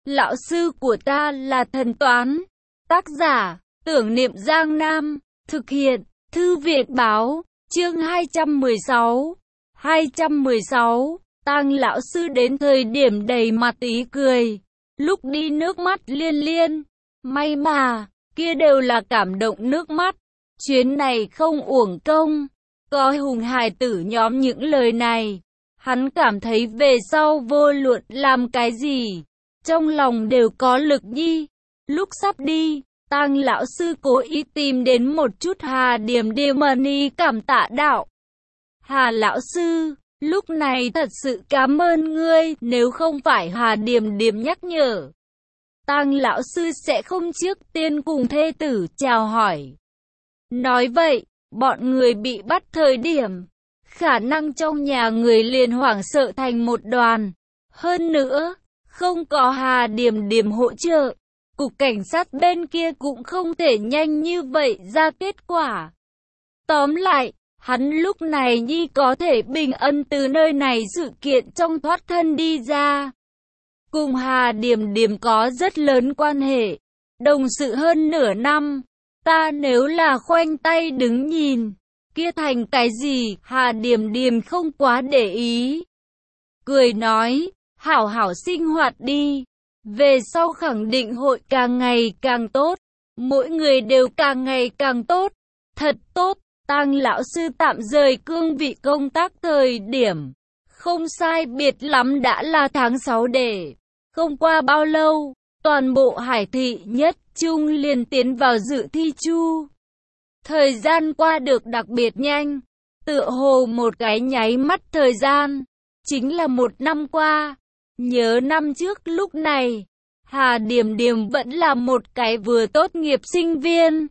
Lão sư của ta là thần toán. Tác giả, Tưởng Niệm Giang Nam. Thực hiện, Thư viện báo. Chương 216. 216. Tang lão sư đến thời điểm đầy mặt ý cười. Lúc đi nước mắt liên liên. May mà, kia đều là cảm động nước mắt. Chuyến này không uổng công. Có Hùng hài tử nhóm những lời này. Hắn cảm thấy về sau vô luận làm cái gì, trong lòng đều có lực nhi. Lúc sắp đi, Tang lão sư cố ý tìm đến một chút Hà Điềm Điềm Mani cảm tạ đạo. Hà lão sư, lúc này thật sự cảm ơn ngươi, nếu không phải Hà Điềm Điềm nhắc nhở, Tang lão sư sẽ không trước tiên cùng thê tử chào hỏi. Nói vậy, bọn người bị bắt thời điểm, khả năng trong nhà người liền hoảng sợ thành một đoàn. Hơn nữa, không có Hà Điềm Điềm hỗ trợ, cục cảnh sát bên kia cũng không thể nhanh như vậy ra kết quả. Tóm lại, hắn lúc này nhi có thể bình ân từ nơi này sự kiện trong thoát thân đi ra. Cùng Hà Điềm Điềm có rất lớn quan hệ, đồng sự hơn nửa năm. Ta nếu là khoanh tay đứng nhìn, kia thành cái gì? Hà Điềm Điềm không quá để ý. Cười nói, hảo hảo sinh hoạt đi. Về sau khẳng định hội càng ngày càng tốt. Mỗi người đều càng ngày càng tốt. Thật tốt. Tang lão sư tạm rời cương vị công tác thời điểm, không sai biệt lắm đã là tháng 6 để. Không qua bao lâu, toàn bộ Hải thị nhất trung liền tiến vào dự thi chu. Thời gian qua được đặc biệt nhanh, tựa hồ một cái nháy mắt thời gian, chính là một năm qua. Nhớ năm trước lúc này, Hà Điềm Điềm vẫn là một cái vừa tốt nghiệp sinh viên.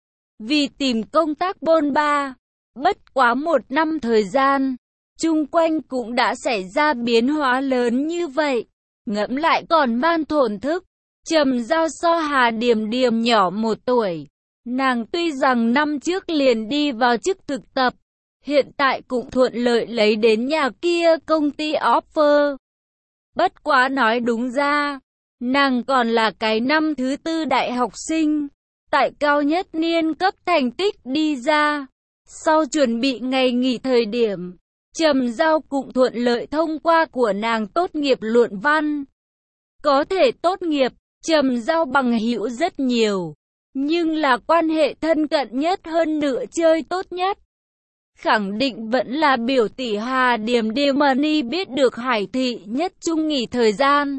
Vì tìm công tác bôn ba, bất quá một năm thời gian, chung quanh cũng đã xảy ra biến hóa lớn như vậy. Ngẫm lại còn man thổn thức, Trầm Giao so Hà Điềm Điềm nhỏ 1 tuổi. Nàng tuy rằng năm trước liền đi vào chức thực tập, hiện tại cũng thuận lợi lấy đến nhà kia công ty offer. Bất quá nói đúng ra, nàng còn là cái năm thứ 4 đại học sinh, tại cao nhất niên cấp thành tích đi ra. Sau chuẩn bị ngày nghỉ thời điểm, Trầm Giao cũng thuận lợi thông qua của nàng tốt nghiệp luận văn. Có thể tốt nghiệp, Trầm Giao bằng hữu rất nhiều, nhưng là quan hệ thân cận nhất hơn nửa chơi tốt nhất, khẳng định vẫn là biểu tỷ Hà Điềm Điềm Mani. Biết được Hải thị nhất trung nghỉ thời gian,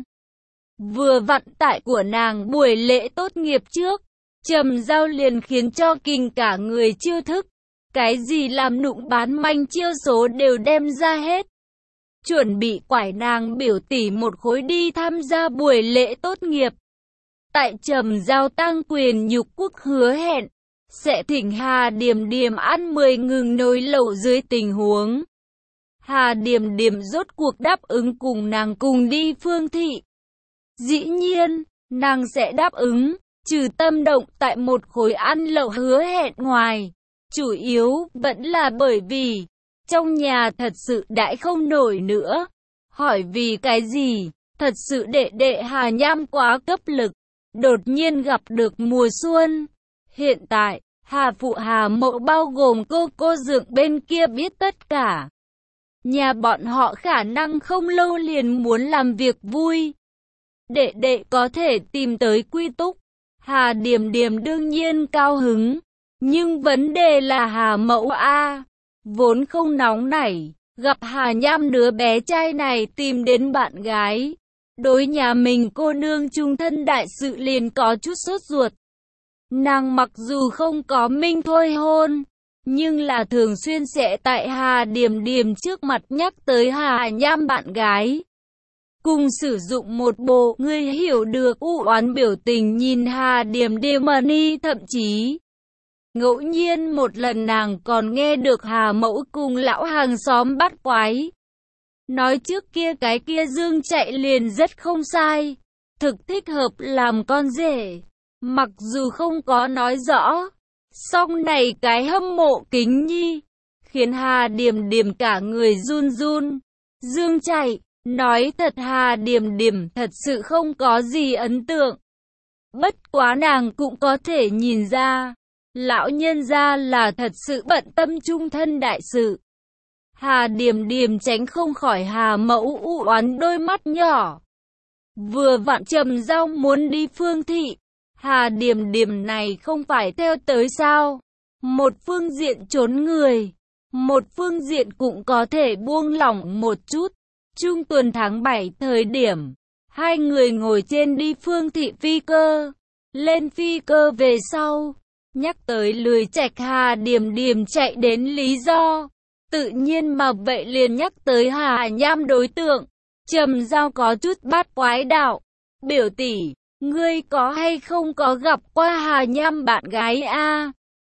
vừa vặn tại của nàng buổi lễ tốt nghiệp trước, Trầm Giao liền khiến cho kinh cả người chiêu thức, cái gì làm nụng bán manh chiêu số đều đem ra hết. Chuẩn bị quải nàng biểu tỷ một khối đi tham gia buổi lễ tốt nghiệp. Tại Trầm Giao tăng quyền nhục quốc hứa hẹn sẽ thỉnh Hà Điềm Điềm ăn 10 ngừng nồi lẩu dưới tình huống, Hà Điềm Điềm rốt cuộc đáp ứng cùng nàng cùng đi Phương thị. Dĩ nhiên, nàng sẽ đáp ứng, trừ tâm động tại một khối ăn lẩu hứa hẹn ngoài, chủ yếu vẫn là bởi vì trong nhà thật sự đãi không nổi nữa. Hỏi vì cái gì? Thật sự đệ đệ Hà Nham quá cấp lực, đột nhiên gặp được mùa xuân. Hiện tại, Hà phụ Hà mẫu bao gồm cô dượng bên kia biết tất cả. Nhà bọn họ khả năng không lâu liền muốn làm việc vui. Đệ đệ có thể tìm tới quy túc. Hà Điềm Điềm đương nhiên cao hứng. Nhưng vấn đề là Hà mẫu A, vốn không nóng nảy, gặp Hà Nham đứa bé trai này tìm đến bạn gái. Đối nhà mình cô nương chung thân đại sự liền có chút sốt ruột. Nàng mặc dù không có minh thôi hôn, nhưng là thường xuyên sẽ tại Hà Điềm Điềm trước mặt nhắc tới Hà Nham bạn gái. Cùng sử dụng một bộ ngươi hiểu được u oán biểu tình nhìn Hà Điềm Điềm Mani. Thậm chí, ngẫu nhiên một lần nàng còn nghe được Hà mẫu cùng lão hàng xóm bắt quái. Nói trước kia cái kia Dương chạy liền rất không sai, thực thích hợp làm con rể. Mặc dù không có nói rõ, song này cái hâm mộ kính nhi, khiến Hà Điềm Điềm cả người run run. Dương chạy, Nói thật Hà Điềm Điềm thật sự không có gì ấn tượng. Bất quá nàng cũng có thể nhìn ra, lão nhân gia là thật sự bận tâm trung thân đại sự. Hà Điềm Điềm tránh không khỏi Hà Mẫu u oán đôi mắt nhỏ. Vừa vặn Trầm Giao muốn đi Phương thị, Hà Điềm Điềm này không phải theo tới sao? Một phương diện trốn người, một phương diện cũng có thể buông lỏng một chút. Trung tuần tháng 7 thời điểm, hai người ngồi trên đi Phương thị phi cơ. Lên phi cơ về sau, nhắc tới Lười Trạch Hà Điềm Điềm chạy đến lý do. Tự nhiên mà vậy liền nhắc tới Hà Nham đối tượng. Trầm Giao có chút bát quái đạo. Biểu tỷ, ngươi có hay không có gặp qua Hà Nham bạn gái a?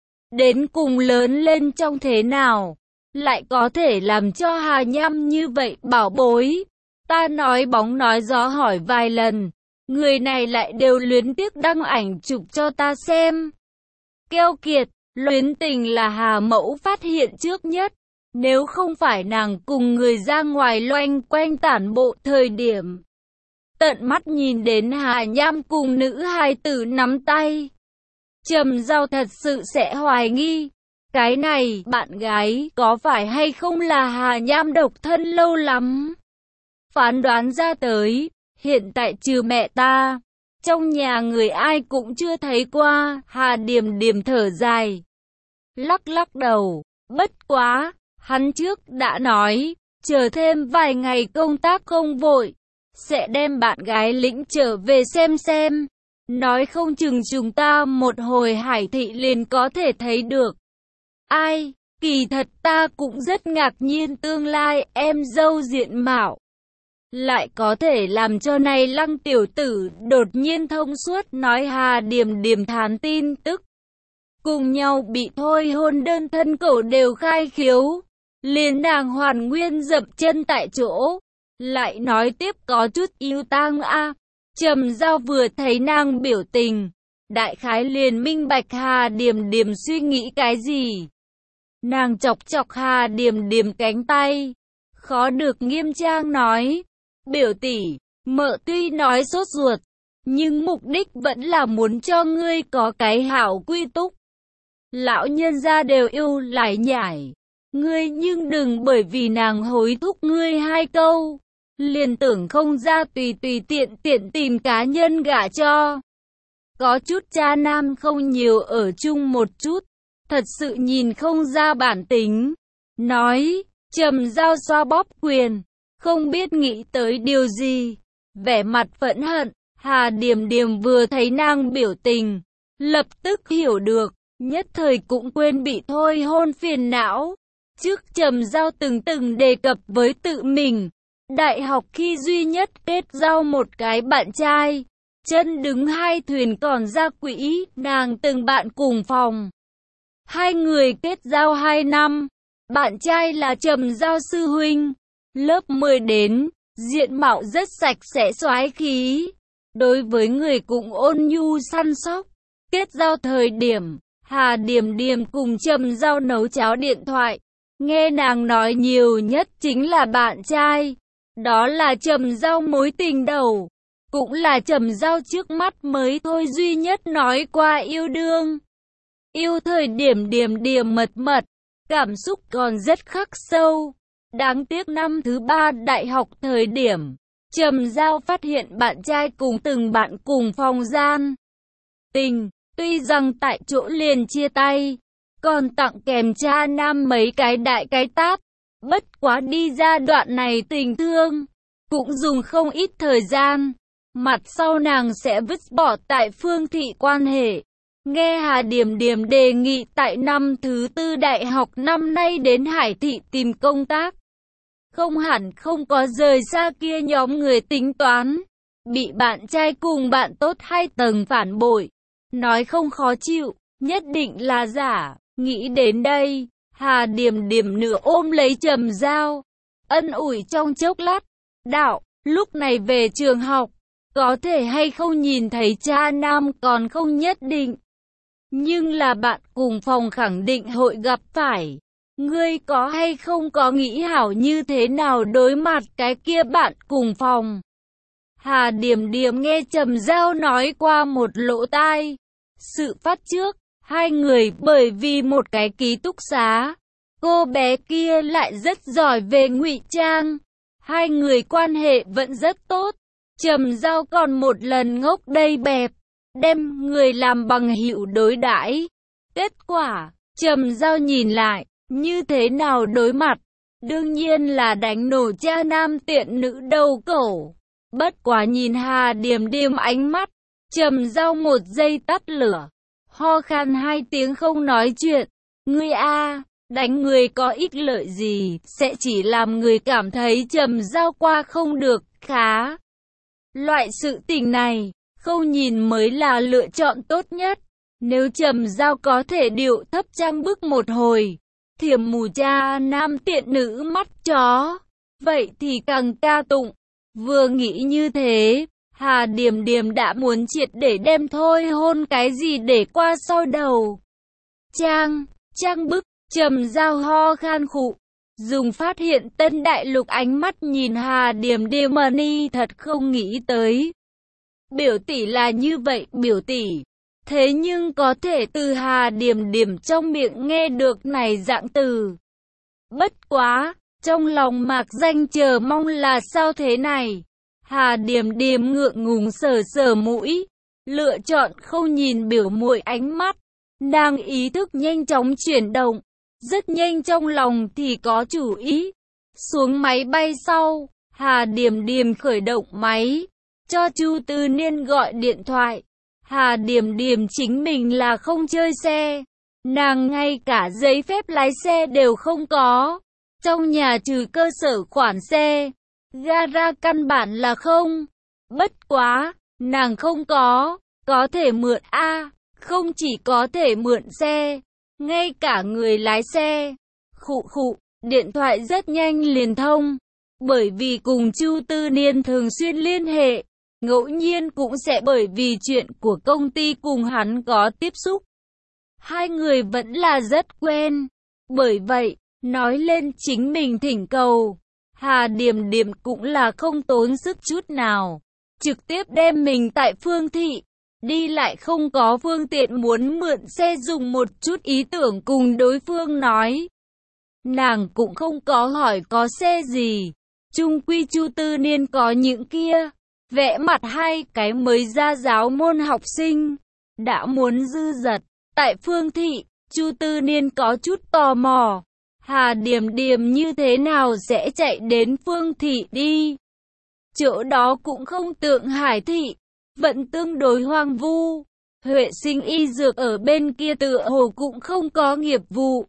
Đến cùng lớn lên trong thế nào? Lại có thể làm cho Hà Nham như vậy bảo bối. Ta nói bóng nói gió hỏi vài lần. Người này lại đều luyến tiếc đăng ảnh chụp cho ta xem. Keo kiệt, luyến tình là Hà Mẫu phát hiện trước nhất. Nếu không phải nàng cùng người ra ngoài loanh quanh tản bộ thời điểm. Tận mắt nhìn đến Hà Nham cùng nữ hài tử nắm tay. Trầm Giao thật sự sẽ hoài nghi. Cái này, bạn gái, có phải hay không là Hà Nham độc thân lâu lắm? Phán đoán ra tới, hiện tại trừ mẹ ta, trong nhà người ai cũng chưa thấy qua. Hà Điềm Điềm thở dài, lắc lắc đầu, bất quá, hắn trước đã nói, chờ thêm vài ngày công tác không vội, sẽ đem bạn gái lĩnh trở về xem. Nói không chừng chúng ta một hồi hải thị liền có thể thấy được. Ai, kỳ thật ta cũng rất ngạc nhiên tương lai em dâu diện mạo lại có thể làm cho này Lăng tiểu tử đột nhiên thông suốt. Nói Hà Điềm Điềm thán tin tức. Cùng nhau bị thôi hôn đơn thân cậu đều khai khiếu. Liền nàng hoàn nguyên dậm chân tại chỗ. Lại nói tiếp có chút yêu tang a. Trầm Giao vừa thấy nàng biểu tình, đại khái liền minh bạch Hà Điềm Điềm suy nghĩ cái gì. Nàng chọc chọc Hà Điềm Điềm cánh tay, khó được nghiêm trang nói, biểu tỷ, mợ tuy nói sốt ruột, nhưng mục đích vẫn là muốn cho ngươi có cái hảo quy túc. Lão nhân gia đều yêu lải nhải, ngươi nhưng đừng bởi vì nàng hối thúc ngươi hai câu, liền tưởng không ra tùy tiện tìm cá nhân gả cho. Có chút cha nam không nhiều ở chung một chút, thật sự nhìn không ra bản tính. Nói, Trầm Giao xoa bóp quyền, không biết nghĩ tới điều gì, vẻ mặt phẫn hận. Hà Điềm Điềm vừa thấy nàng biểu tình, lập tức hiểu được, nhất thời cũng quên bị thôi hôn phiền não. Trước Trầm Giao từng đề cập với tự mình, đại học khi duy nhất kết giao một cái bạn trai, chân đứng hai thuyền còn ra quỹ, nàng từng bạn cùng phòng. Hai người kết giao 2 năm, bạn trai là Trầm Giao sư huynh, lớp 10 đến, diện mạo rất sạch sẽ soái khí, đối với người cũng ôn nhu săn sóc. Kết giao thời điểm, Hà Điềm Điềm cùng Trầm Giao nấu cháo điện thoại, nghe nàng nói nhiều nhất chính là bạn trai. Đó là Trầm Giao mối tình đầu, cũng là Trầm Giao trước mắt mới thôi duy nhất nói qua yêu đương. Yêu thời điểm Điềm mật, cảm xúc còn rất khắc sâu. Đáng tiếc năm thứ 3 đại học thời điểm, Trầm Giao phát hiện bạn trai cùng từng bạn cùng phòng gian tình, tuy rằng tại chỗ liền chia tay, còn tặng kèm cha nam mấy cái đại cái tát. Bất quá đi ra đoạn này tình thương, cũng dùng không ít thời gian. Mặt sau nàng sẽ vứt bỏ tại Phương thị quan hệ. Nghe Hà Điềm Điềm đề nghị tại năm thứ 4 đại học năm nay đến Hải thị tìm công tác. Không hẳn không có rời xa kia nhóm người tính toán. Bị bạn trai cùng bạn tốt 2 tầng phản bội. Nói không khó chịu, nhất định là giả. Nghĩ đến đây, Hà Điềm Điềm nửa ôm lấy Trầm Giao, ân ủi trong chốc lát, đạo, lúc này về trường học, có thể hay không nhìn thấy cha nam còn không nhất định. Nhưng là bạn cùng phòng khẳng định hội gặp phải. ngươi có hay không có nghĩ hảo như thế nào đối mặt cái kia bạn cùng phòng? Hà Điềm Điềm nghe Trầm Giao nói qua một lỗ tai. Sự phát trước, hai người bởi vì một cái ký túc xá, cô bé kia lại rất giỏi về ngụy trang. Hai người quan hệ vẫn rất tốt. Trầm Giao còn một lần ngốc đầy bẹp, đem người làm bằng hữu đối đãi. Kết quả, Trầm Giao nhìn lại, như thế nào đối mặt? Đương nhiên là đánh nổ cha nam tiện nữ đầu cổ. Bất quá nhìn Hà Điềm Điềm ánh mắt, Trầm Giao một giây tắt lửa, ho khan hai tiếng không nói chuyện. Ngươi a, đánh người có ích lợi gì, sẽ chỉ làm người cảm thấy Trầm Giao qua không được, khá. Loại sự tình này, không nhìn mới là lựa chọn tốt nhất. Nếu Trầm Giao có thể điệu thấp trang bức một hồi, thiểm mù cha nam tiện nữ mắt chó, vậy thì càng ca tụng. Vừa nghĩ như thế, Hà Điềm Điềm đã muốn triệt để đem thôi hôn cái gì để qua sau đầu. Trang bức, Trầm Giao ho khan khụ, dùng phát hiện Tân Đại Lục ánh mắt nhìn Hà Điềm Điềm ni thật không nghĩ tới. Biểu tỷ là như vậy, biểu tỷ. Thế nhưng có thể từ Hà Điềm Điềm trong miệng nghe được này dạng từ. Bất quá, trong lòng mạc danh chờ mong là sao thế này. Hà Điềm Điềm ngượng ngùng sờ sờ mũi, lựa chọn không nhìn biểu muội ánh mắt. Nàng ý thức nhanh chóng chuyển động, rất nhanh trong lòng thì có chủ ý. Xuống máy bay sau, Hà Điềm Điềm khởi động máy, cho Chu Tư Niên gọi điện thoại. Hà Điềm Điềm chính mình là không chơi xe, nàng ngay cả giấy phép lái xe đều không có. Trong nhà trừ cơ sở khoản xe, gara căn bản là không. Bất quá, nàng không có thể mượn a, không chỉ có thể mượn xe, ngay cả người lái xe. Khụ, điện thoại rất nhanh liền thông, bởi vì cùng Chu Tư Niên thường xuyên liên hệ, ngẫu nhiên cũng sẽ bởi vì chuyện của công ty cùng hắn có tiếp xúc. Hai người vẫn là rất quen, bởi vậy, nói lên chính mình thỉnh cầu, Hà Điềm Điềm cũng là không tốn sức chút nào, trực tiếp đem mình tại Phương Thị, đi lại không có phương tiện muốn mượn xe dùng một chút ý tưởng cùng đối phương nói. Nàng cũng không có hỏi có xe gì, chung quy Chu Tư Niên có những kia, vẽ mặt hai cái mới ra giáo môn học sinh, đã muốn dư dật, tại Phương Thị, Chu Tư Niên có chút tò mò. Hà Điềm Điềm như thế nào sẽ chạy đến Phương Thị đi? Chỗ đó cũng không tượng Hải Thị, vẫn tương đối hoang vu. Huệ Sinh y dược ở bên kia tựa hồ cũng không có nghiệp vụ.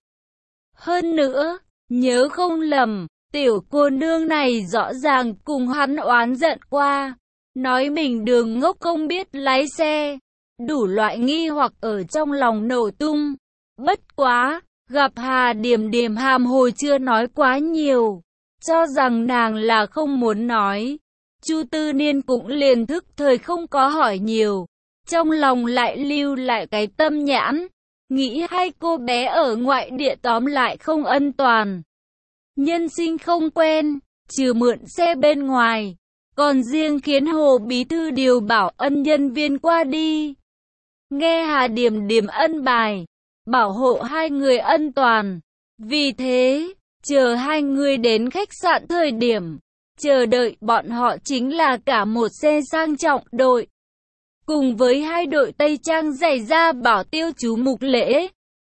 Hơn nữa, nhớ không lầm, tiểu cô nương này rõ ràng cùng hắn oán giận qua, nói mình đường ngốc không biết lái xe. Đủ loại nghi hoặc ở trong lòng nổ tung. Bất quá, gặp Hà Điềm Điềm hàm hồi chưa nói quá nhiều, cho rằng nàng là không muốn nói. Chu Tư Niên cũng liền thức thời không có hỏi nhiều, trong lòng lại lưu lại cái tâm nhãn, nghĩ hai cô bé ở ngoại địa tóm lại không an toàn. Nhân sinh không quen, trừ mượn xe bên ngoài, còn riêng khiến Hồ Bí Thư điều bảo ân nhân viên qua đi. Nghe Hà Điềm Điềm ân bài, bảo hộ hai người an toàn. Vì thế, chờ hai người đến khách sạn thời điểm, chờ đợi bọn họ chính là cả một xe sang trọng đội. Cùng với hai đội tây trang giày da bảo tiêu chú mục lễ.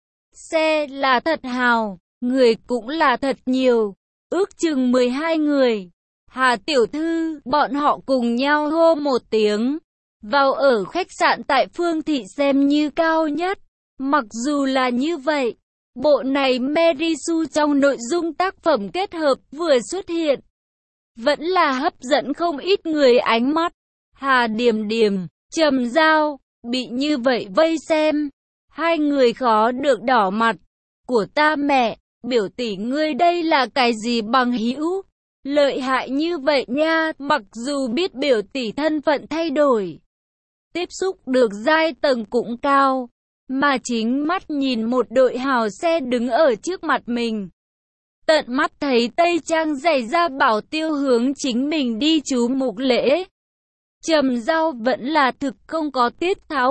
Xe là thật hào, người cũng là thật nhiều, ước chừng 12 người. Hà tiểu thư, bọn họ cùng nhau hô một tiếng. Vào ở khách sạn tại Phương Thị xem như cao nhất. Mặc dù là như vậy, bộ này Mary Sue trong nội dung tác phẩm kết hợp vừa xuất hiện, vẫn là hấp dẫn không ít người ánh mắt. Hà Điềm Điềm, Trầm Giao, bị như vậy vây xem, hai người khó được đỏ mặt. Của ta mẹ, biểu tỷ ngươi đây là cái gì bằng hữu? Lợi hại như vậy nha, mặc dù biết biểu tỷ thân phận thay đổi, tiếp xúc được giai tầng cũng cao, mà chính mắt nhìn một đội hào xe đứng ở trước mặt mình. Tận mắt thấy Tây Trang giày ra bảo tiêu hướng chính mình đi chú mục lễ. Trầm Giao vẫn là thực không có tiết tháo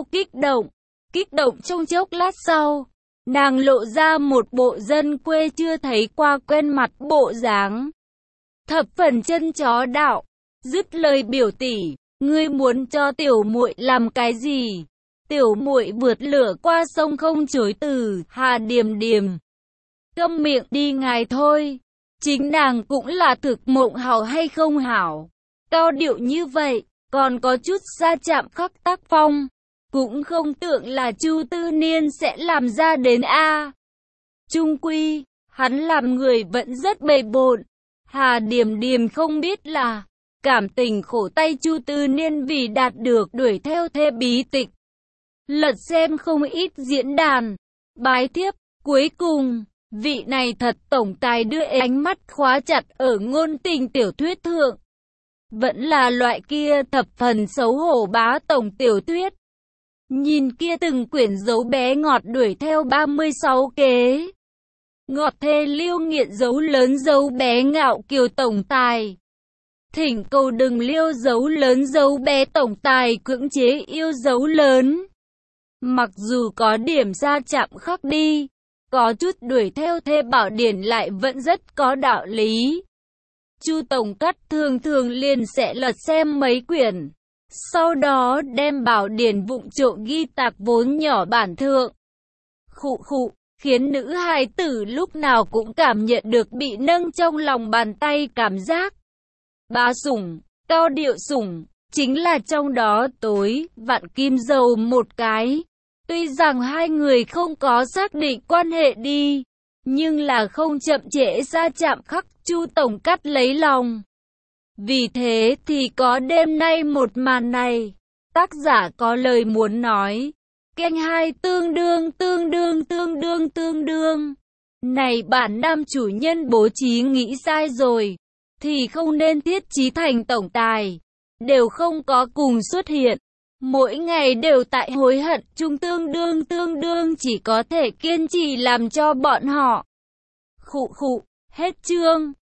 kích động trong chốc lát sau. Nàng lộ ra một bộ dân quê chưa thấy qua quen mặt bộ dáng. Thập phần chân chó đạo, dứt lời biểu tỷ, ngươi muốn cho tiểu muội làm cái gì? Tiểu muội vượt lửa qua sông không chối từ, Hà Điềm Điềm. Câm miệng đi ngài thôi, chính nàng cũng là thực mộng hảo hay không hảo. Cao điệu như vậy, còn có chút xa chạm khắc tác phong. Cũng không tưởng là Chu Tư Niên sẽ làm ra đến a. Chung quy, hắn làm người vẫn rất bề bộn. Hà Điềm Điềm không biết là cảm tình khổ tay Chu Tư Niên vì đạt được đuổi theo thê bí tịch. Lật xem không ít diễn đàn, bái thiếp, cuối cùng, vị này thật tổng tài đưa ánh mắt khóa chặt ở ngôn tình tiểu thuyết thượng. Vẫn là loại kia thập phần xấu hổ bá tổng tiểu thuyết. Nhìn kia từng quyển dấu bé ngọt đuổi theo 36 kế. Ngọt thê liêu nghiện dấu lớn dấu bé ngạo kiều tổng tài. Thỉnh cầu đừng liêu dấu lớn dấu bé tổng tài cưỡng chế yêu dấu lớn. Mặc dù có điểm ra chạm khắc đi, có chút đuổi theo thê bảo điển lại vẫn rất có đạo lý. Chu Tổng Cắt thường thường liền sẽ lật xem mấy quyển, sau đó đem bảo điển vụng trộm ghi tạc vốn nhỏ bản thượng. Khụ khụ, khiến nữ hài tử lúc nào cũng cảm nhận được bị nâng trong lòng bàn tay cảm giác. Bá sủng, cao điệu sủng, chính là trong đó tối, vạn kim dầu một cái. Tuy rằng hai người không có xác định quan hệ đi, nhưng là không chậm trễ ra chạm khắc Chu Tổng Cắt lấy lòng. Vì thế thì có đêm nay một màn này, tác giả có lời muốn nói. Kênh 2 tương đương. Này bản nam chủ nhân bố trí nghĩ sai rồi, thì không nên thiết trí thành tổng tài, đều không có cùng xuất hiện. Mỗi ngày đều tại hối hận chung tương đương chỉ có thể kiên trì làm cho bọn họ. Khụ khụ, hết chương.